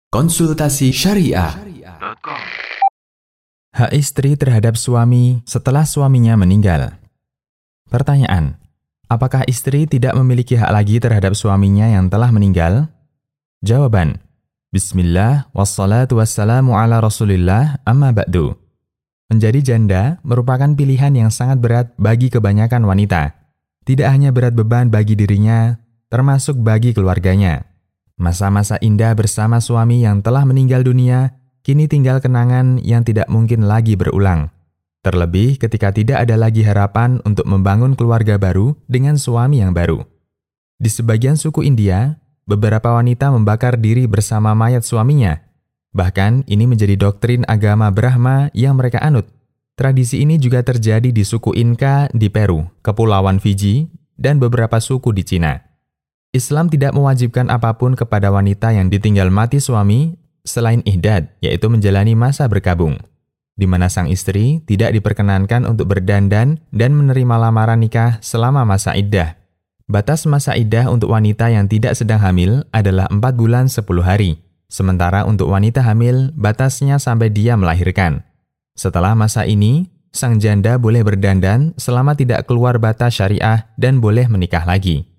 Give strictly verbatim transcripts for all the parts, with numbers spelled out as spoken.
Konsultasi Syariah. Hak istri terhadap suami setelah suaminya meninggal. Pertanyaan, apakah istri tidak memiliki hak lagi terhadap suaminya yang telah meninggal? Jawaban, Bismillah, wassalatu wassalamu ala rasulillah, amma ba'du. Menjadi janda merupakan pilihan yang sangat berat bagi kebanyakan wanita. Tidak hanya berat beban bagi dirinya, termasuk bagi keluarganya. Masa-masa indah bersama suami yang telah meninggal dunia, kini tinggal kenangan yang tidak mungkin lagi berulang. Terlebih ketika tidak ada lagi harapan untuk membangun keluarga baru dengan suami yang baru. Di sebagian suku India, beberapa wanita membakar diri bersama mayat suaminya. Bahkan ini menjadi doktrin agama Brahma yang mereka anut. Tradisi ini juga terjadi di suku Inka di Peru, Kepulauan Fiji, dan beberapa suku di Cina. Islam tidak mewajibkan apapun kepada wanita yang ditinggal mati suami selain ihdad, yaitu menjalani masa berkabung, di mana sang istri tidak diperkenankan untuk berdandan dan menerima lamaran nikah selama masa iddah. Batas masa iddah untuk wanita yang tidak sedang hamil adalah empat bulan sepuluh hari, sementara untuk wanita hamil batasnya sampai dia melahirkan. Setelah masa ini, sang janda boleh berdandan selama tidak keluar batas syariah dan boleh menikah lagi.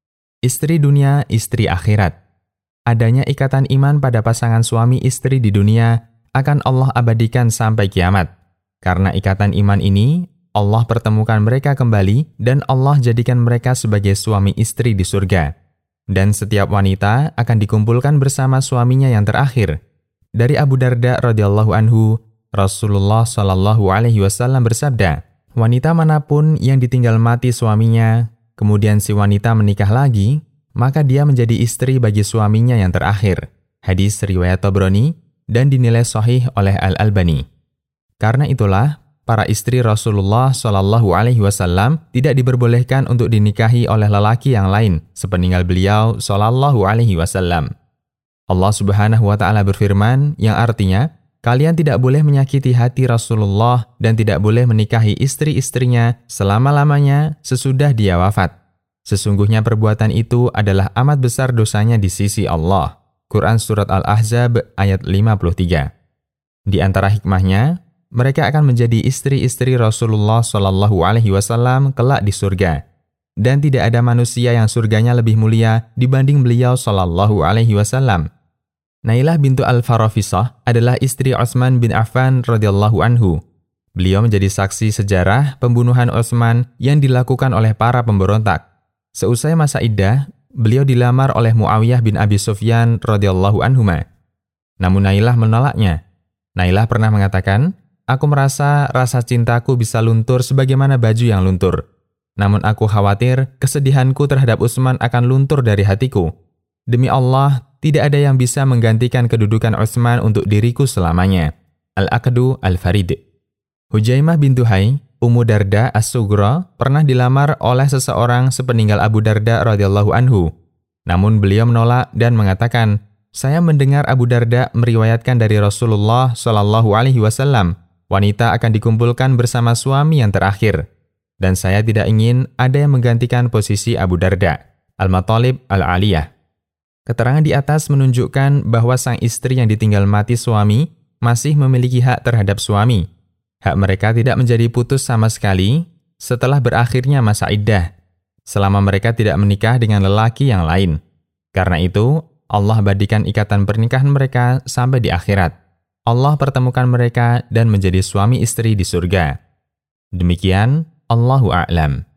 Istri dunia, istri akhirat. Adanya ikatan iman pada pasangan suami istri di dunia akan Allah abadikan sampai kiamat. Karena ikatan iman ini, Allah pertemukan mereka kembali dan Allah jadikan mereka sebagai suami istri di surga. Dan setiap wanita akan dikumpulkan bersama suaminya yang terakhir. Dari Abu Darda radhiyallahu anhu, Rasulullah shallallahu alaihi wasallam bersabda, wanita manapun yang ditinggal mati suaminya, kemudian si wanita menikah lagi, maka dia menjadi istri bagi suaminya yang terakhir. Hadis riwayat Tabrani dan dinilai sahih oleh Al-Albani. Karena itulah, para istri Rasulullah shallallahu alaihi wasallam tidak diperbolehkan untuk dinikahi oleh lelaki yang lain sepeninggal beliau shallallahu alaihi wasallam. Allah Subhanahu wa taala berfirman yang artinya, kalian tidak boleh menyakiti hati Rasulullah dan tidak boleh menikahi istri-istrinya selama-lamanya sesudah dia wafat. Sesungguhnya perbuatan itu adalah amat besar dosanya di sisi Allah. Quran Surat Al-Ahzab ayat lima puluh tiga. Di antara hikmahnya, mereka akan menjadi istri-istri Rasulullah shallallahu alaihi wasallam kelak di surga. Dan tidak ada manusia yang surganya lebih mulia dibanding beliau shallallahu alaihi wasallam. Nailah bintu Al-Farafisah adalah istri Utsman bin Affan radhiyallahu anhu. Beliau menjadi saksi sejarah pembunuhan Utsman yang dilakukan oleh para pemberontak. Seusai masa iddah, beliau dilamar oleh Muawiyah bin Abi Sufyan radhiyallahu anhuma. Namun Nailah menolaknya. Nailah pernah mengatakan, "Aku merasa rasa cintaku bisa luntur sebagaimana baju yang luntur. Namun aku khawatir kesedihanku terhadap Utsman akan luntur dari hatiku. Demi Allah, tidak ada yang bisa menggantikan kedudukan Utsman untuk diriku selamanya." Al-Aqdu Al-Farid. Hujaimah bintu Hai, Ummu Darda As-Sughra, pernah dilamar oleh seseorang sepeninggal Abu Darda radhiyallahu anhu. Namun beliau menolak dan mengatakan, "Saya mendengar Abu Darda meriwayatkan dari Rasulullah shallallahu alaihi wasallam, wanita akan dikumpulkan bersama suami yang terakhir. Dan saya tidak ingin ada yang menggantikan posisi Abu Darda." Al-Matalib Al-Aliyah. Keterangan di atas menunjukkan bahwa sang istri yang ditinggal mati suami masih memiliki hak terhadap suami. Hak mereka tidak menjadi putus sama sekali setelah berakhirnya masa iddah, selama mereka tidak menikah dengan lelaki yang lain. Karena itu, Allah abadikan ikatan pernikahan mereka sampai di akhirat. Allah pertemukan mereka dan menjadi suami istri di surga. Demikian, Allahu a'lam.